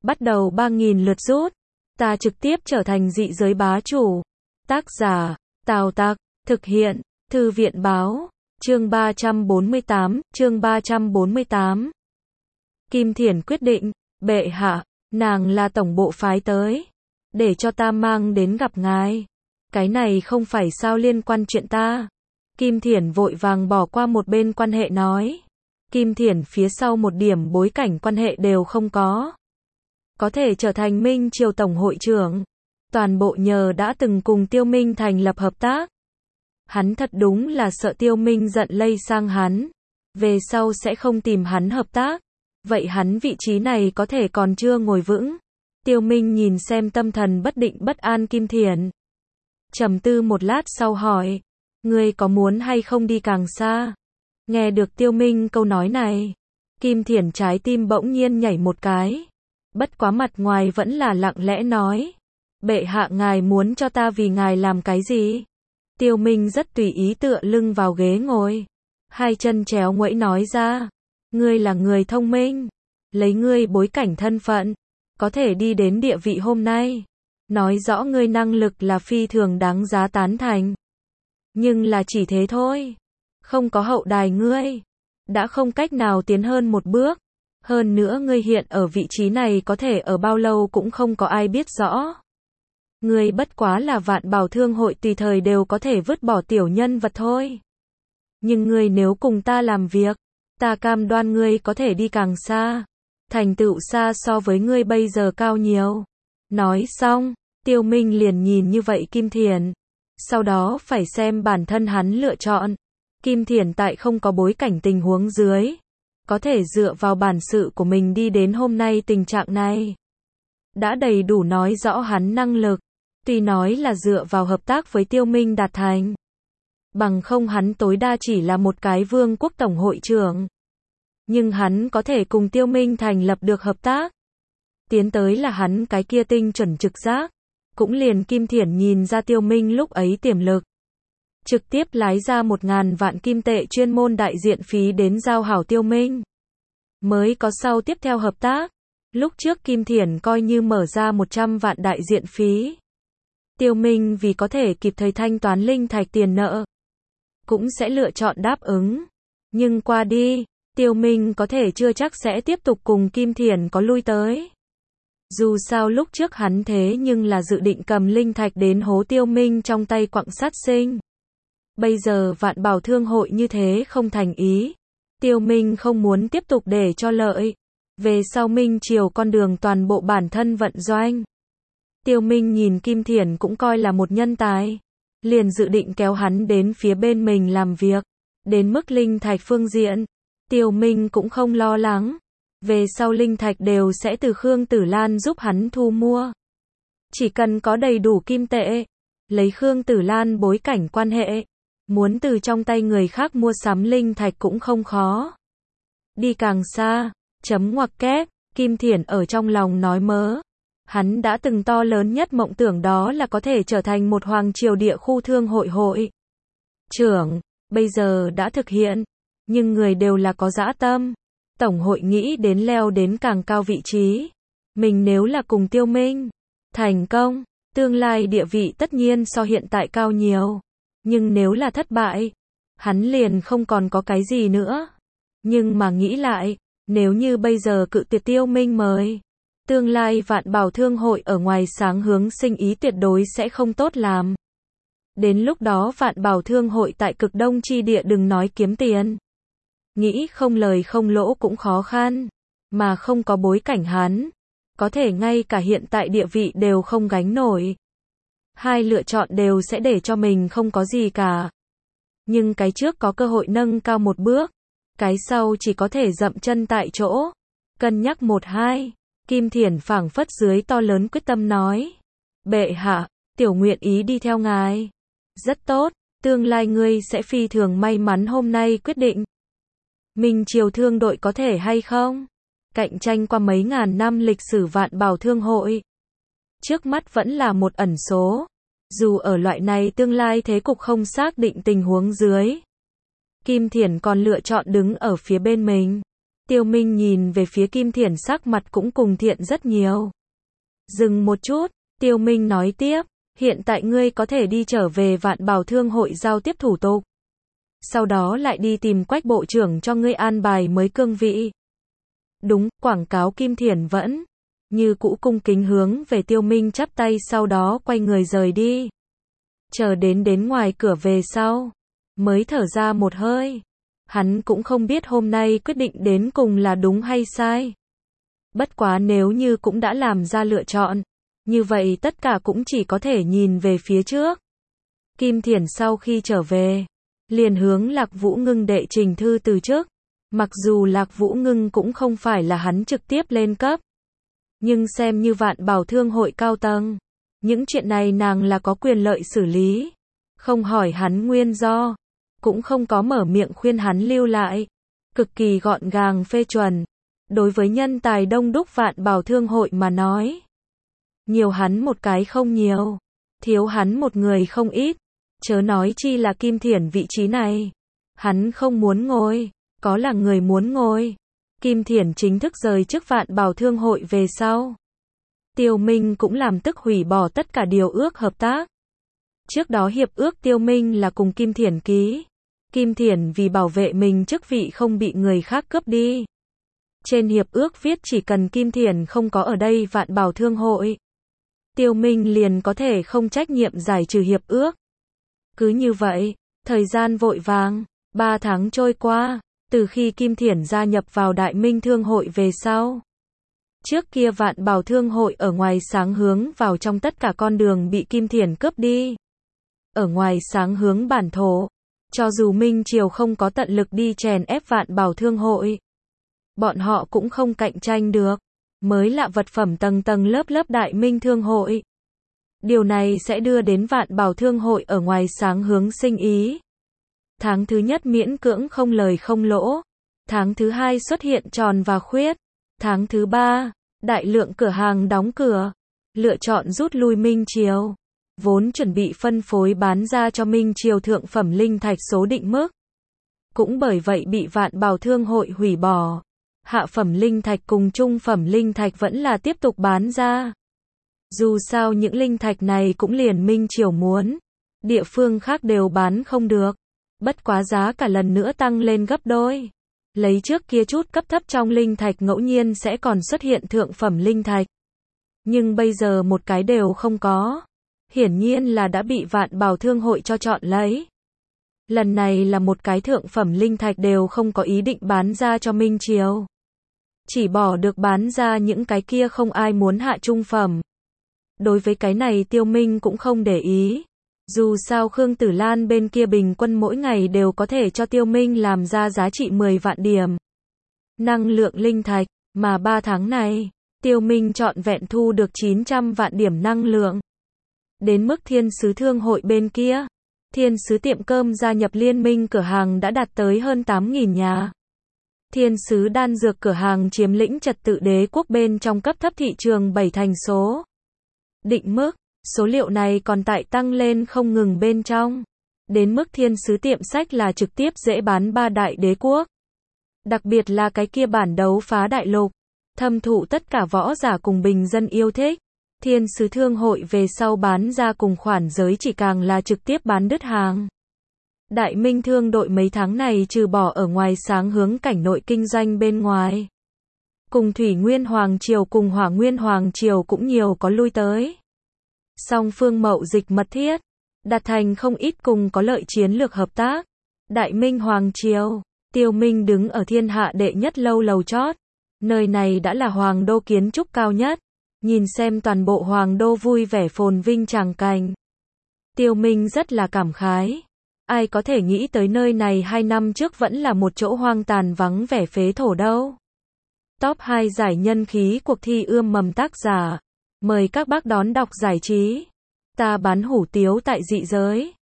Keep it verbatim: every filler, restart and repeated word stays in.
bắt đầu ba nghìn lượt rút. Ta trực tiếp trở thành dị giới bá chủ. Tác giả, Tào Tặc, thực hiện, Thư viện báo, chương ba trăm bốn mươi tám, chương ba trăm bốn mươi tám. Kim Thiển quyết định, bệ hạ, nàng là tổng bộ phái tới, để cho ta mang đến gặp ngài. Cái này không phải sao liên quan chuyện ta. Kim Thiển vội vàng bỏ qua một bên quan hệ nói. Kim Thiển phía sau một điểm bối cảnh quan hệ đều không có. Có thể trở thành Minh Triều Tổng hội trưởng. Toàn bộ nhờ đã từng cùng Tiêu Minh thành lập hợp tác. Hắn thật đúng là sợ Tiêu Minh giận lây sang hắn. Về sau sẽ không tìm hắn hợp tác. Vậy hắn vị trí này có thể còn chưa ngồi vững. Tiêu Minh nhìn xem tâm thần bất định bất an Kim Thiển. Trầm tư một lát sau hỏi. Ngươi có muốn hay không đi càng xa? Nghe được Tiêu Minh câu nói này. Kim Thiển trái tim bỗng nhiên nhảy một cái. Bất quá mặt ngoài vẫn là lặng lẽ nói. Bệ hạ ngài muốn cho ta vì ngài làm cái gì? Tiêu Minh rất tùy ý tựa lưng vào ghế ngồi. Hai chân chéo nguẫy nói ra. Ngươi là người thông minh. Lấy ngươi bối cảnh thân phận. Có thể đi đến địa vị hôm nay. Nói rõ ngươi năng lực là phi thường đáng giá tán thành. Nhưng là chỉ thế thôi. Không có hậu đài ngươi. Đã không cách nào tiến hơn một bước. Hơn nữa ngươi hiện ở vị trí này có thể ở bao lâu cũng không có ai biết rõ. Ngươi bất quá là Vạn Bảo Thương hội tùy thời đều có thể vứt bỏ tiểu nhân vật thôi. Nhưng ngươi nếu cùng ta làm việc, ta cam đoan ngươi có thể đi càng xa. Thành tựu xa so với ngươi bây giờ cao nhiều. Nói xong, Tiêu Minh liền nhìn như vậy Kim Thiển. Sau đó phải xem bản thân hắn lựa chọn. Kim Thiển tại không có bối cảnh tình huống dưới. Có thể dựa vào bản sự của mình đi đến hôm nay tình trạng này. Đã đầy đủ nói rõ hắn năng lực. Tuy nói là dựa vào hợp tác với Tiêu Minh đạt thành. Bằng không hắn tối đa chỉ là một cái vương quốc tổng hội trưởng. Nhưng hắn có thể cùng Tiêu Minh thành lập được hợp tác. Tiến tới là hắn cái kia tinh chuẩn trực giác. Cũng liền Kim Thiển nhìn ra Tiêu Minh lúc ấy tiềm lực. Trực tiếp lái ra một ngàn vạn kim tệ chuyên môn đại diện phí đến giao hảo Tiêu Minh. Mới có sau tiếp theo hợp tác. Lúc trước Kim Thiển coi như mở ra một trăm vạn đại diện phí. Tiêu Minh vì có thể kịp thời thanh toán linh thạch tiền nợ. Cũng sẽ lựa chọn đáp ứng. Nhưng qua đi, Tiêu Minh có thể chưa chắc sẽ tiếp tục cùng Kim Thiển có lui tới. Dù sao lúc trước hắn thế nhưng là dự định cầm linh thạch đến hố Tiêu Minh trong tay quặng sát sinh. Bây giờ Vạn Bảo Thương hội như thế không thành ý. Tiêu Minh không muốn tiếp tục để cho lợi. Về sau Minh Triều con đường toàn bộ bản thân vận doanh. Tiêu Minh nhìn Kim Thiển cũng coi là một nhân tài. Liền dự định kéo hắn đến phía bên mình làm việc. Đến mức linh thạch phương diện. Tiêu Minh cũng không lo lắng. Về sau linh thạch đều sẽ từ Khương Tử Lan giúp hắn thu mua. Chỉ cần có đầy đủ kim tệ. Lấy Khương Tử Lan bối cảnh quan hệ. Muốn từ trong tay người khác mua sắm linh thạch cũng không khó. Đi càng xa, chấm ngoặc kép, Kim Thiển ở trong lòng nói mớ. Hắn đã từng to lớn nhất mộng tưởng đó là có thể trở thành một hoàng triều địa khu thương hội hội trưởng, bây giờ đã thực hiện. Nhưng người đều là có dã tâm. Tổng hội nghĩ đến leo đến càng cao vị trí. Mình nếu là cùng Tiêu Minh thành công, tương lai địa vị tất nhiên so hiện tại cao nhiều. Nhưng nếu là thất bại, hắn liền không còn có cái gì nữa. Nhưng mà nghĩ lại, nếu như bây giờ cự tuyệt Tiêu Minh mời, tương lai Vạn Bảo Thương hội ở ngoài sáng hướng sinh ý tuyệt đối sẽ không tốt làm. Đến lúc đó Vạn Bảo Thương hội tại cực đông chi địa đừng nói kiếm tiền. Nghĩ không lời không lỗ cũng khó khăn. Mà không có bối cảnh hắn. Có thể ngay cả hiện tại địa vị đều không gánh nổi. Hai lựa chọn đều sẽ để cho mình không có gì cả. Nhưng cái trước có cơ hội nâng cao một bước. Cái sau chỉ có thể dậm chân tại chỗ. Cân nhắc một hai. Kim Thiển phảng phất dưới to lớn quyết tâm nói. Bệ hạ, tiểu nguyện ý đi theo ngài. Rất tốt, tương lai ngươi sẽ phi thường may mắn hôm nay quyết định. Minh Triều Thương đội có thể hay không? Cạnh tranh qua mấy ngàn năm lịch sử Vạn Bảo Thương hội. Trước mắt vẫn là một ẩn số. Dù ở loại này tương lai thế cục không xác định tình huống dưới. Kim Thiển còn lựa chọn đứng ở phía bên mình. Tiêu Minh nhìn về phía Kim Thiển, sắc mặt cũng cùng thiện rất nhiều. Dừng một chút, Tiêu Minh nói tiếp, hiện tại ngươi có thể đi trở về Vạn Bảo Thương hội giao tiếp thủ tục. Sau đó lại đi tìm Quách bộ trưởng cho ngươi an bài mới cương vị. Đúng, quảng cáo Kim Thiển vẫn như cũ cung kính hướng về Tiêu Minh chắp tay, sau đó quay người rời đi. Chờ đến đến ngoài cửa về sau, mới thở ra một hơi. Hắn cũng không biết hôm nay quyết định đến cùng là đúng hay sai. Bất quá nếu như cũng đã làm ra lựa chọn, như vậy tất cả cũng chỉ có thể nhìn về phía trước. Kim Thiển sau khi trở về, liền hướng Lạc Vũ Ngưng đệ trình thư từ chức. Mặc dù Lạc Vũ Ngưng cũng không phải là hắn trực tiếp lên cấp, nhưng xem như Vạn Bảo Thương hội cao tầng, những chuyện này nàng là có quyền lợi xử lý. Không hỏi hắn nguyên do, cũng không có mở miệng khuyên hắn lưu lại, cực kỳ gọn gàng phê chuẩn. Đối với nhân tài đông đúc Vạn Bảo Thương hội mà nói, nhiều hắn một cái không nhiều, thiếu hắn một người không ít. Chớ nói chi là Kim Thiển vị trí này, hắn không muốn ngồi, có là người muốn ngồi. Kim Thiển chính thức rời chức Vạn Bảo Thương hội về sau, Tiêu Minh cũng làm tức hủy bỏ tất cả điều ước hợp tác. Trước đó hiệp ước Tiêu Minh là cùng Kim Thiển ký. Kim Thiển vì bảo vệ mình chức vị không bị người khác cướp đi, trên hiệp ước viết chỉ cần Kim Thiển không có ở đây Vạn Bảo Thương hội, Tiêu Minh liền có thể không trách nhiệm giải trừ hiệp ước. Cứ như vậy, thời gian vội vàng, ba tháng trôi qua, từ khi Kim Thiển gia nhập vào Đại Minh Thương hội về sau. Trước kia Vạn Bảo Thương hội ở ngoài sáng hướng vào trong tất cả con đường bị Kim Thiển cướp đi. Ở ngoài sáng hướng bản thổ, cho dù Minh Triều không có tận lực đi chèn ép Vạn Bảo Thương hội, bọn họ cũng không cạnh tranh được. Mới lạ vật phẩm tầng tầng lớp lớp Đại Minh Thương hội. Điều này sẽ đưa đến Vạn Bảo Thương hội ở ngoài sáng hướng sinh ý. Tháng thứ nhất miễn cưỡng không lời không lỗ. Tháng thứ hai xuất hiện tròn và khuyết. Tháng thứ ba, đại lượng cửa hàng đóng cửa, lựa chọn rút lui Minh Triều. Vốn chuẩn bị phân phối bán ra cho Minh Triều thượng phẩm linh thạch số định mức, cũng bởi vậy bị Vạn Bảo Thương hội hủy bỏ. Hạ phẩm linh thạch cùng trung phẩm linh thạch vẫn là tiếp tục bán ra. Dù sao những linh thạch này cũng liền Minh Triều muốn, địa phương khác đều bán không được. Bất quá giá cả lần nữa tăng lên gấp đôi. Lấy trước kia chút cấp thấp trong linh thạch ngẫu nhiên sẽ còn xuất hiện thượng phẩm linh thạch, nhưng bây giờ một cái đều không có. Hiển nhiên là đã bị Vạn Bảo Thương hội cho chọn lấy. Lần này là một cái thượng phẩm linh thạch đều không có ý định bán ra cho Minh Triều, chỉ bỏ được bán ra những cái kia không ai muốn hạ trung phẩm. Đối với cái này Tiêu Minh cũng không để ý. Dù sao Khương Tử Lan bên kia bình quân mỗi ngày đều có thể cho Tiêu Minh làm ra giá trị mười vạn điểm năng lượng linh thạch, mà ba tháng này, Tiêu Minh trọn vẹn thu được chín trăm vạn điểm năng lượng. Đến mức Thiên Sứ Thương hội bên kia, Thiên Sứ tiệm cơm gia nhập liên minh cửa hàng đã đạt tới hơn tám nghìn nhà. Thiên Sứ đan dược cửa hàng chiếm lĩnh trật tự đế quốc bên trong cấp thấp thị trường bảy thành số định mức. Số liệu này còn tại tăng lên không ngừng bên trong. Đến mức Thiên Sứ tiệm sách là trực tiếp dễ bán ba đại đế quốc. Đặc biệt là cái kia bản đấu phá đại lục, thâm thụ tất cả võ giả cùng bình dân yêu thích. Thiên Sứ Thương hội về sau bán ra cùng khoản giới chỉ càng là trực tiếp bán đứt hàng. Đại Minh Thương đội mấy tháng này trừ bỏ ở ngoài sáng hướng cảnh nội kinh doanh bên ngoài, cùng Thủy Nguyên Hoàng Triều cùng Hỏa Nguyên Hoàng Triều cũng nhiều có lui tới. Song phương mậu dịch mật thiết, đạt thành không ít cùng có lợi chiến lược hợp tác. Đại Minh Hoàng Triều, Tiêu Minh đứng ở thiên hạ đệ nhất lâu lầu chót. Nơi này đã là hoàng đô kiến trúc cao nhất. Nhìn xem toàn bộ hoàng đô vui vẻ phồn vinh tràng cảnh, Tiêu Minh rất là cảm khái. Ai có thể nghĩ tới nơi này hai năm trước vẫn là một chỗ hoang tàn vắng vẻ phế thổ đâu. Top hai giải nhân khí cuộc thi ươm mầm tác giả. Mời các bác đón đọc giải trí. Ta bán hủ tiếu tại dị giới.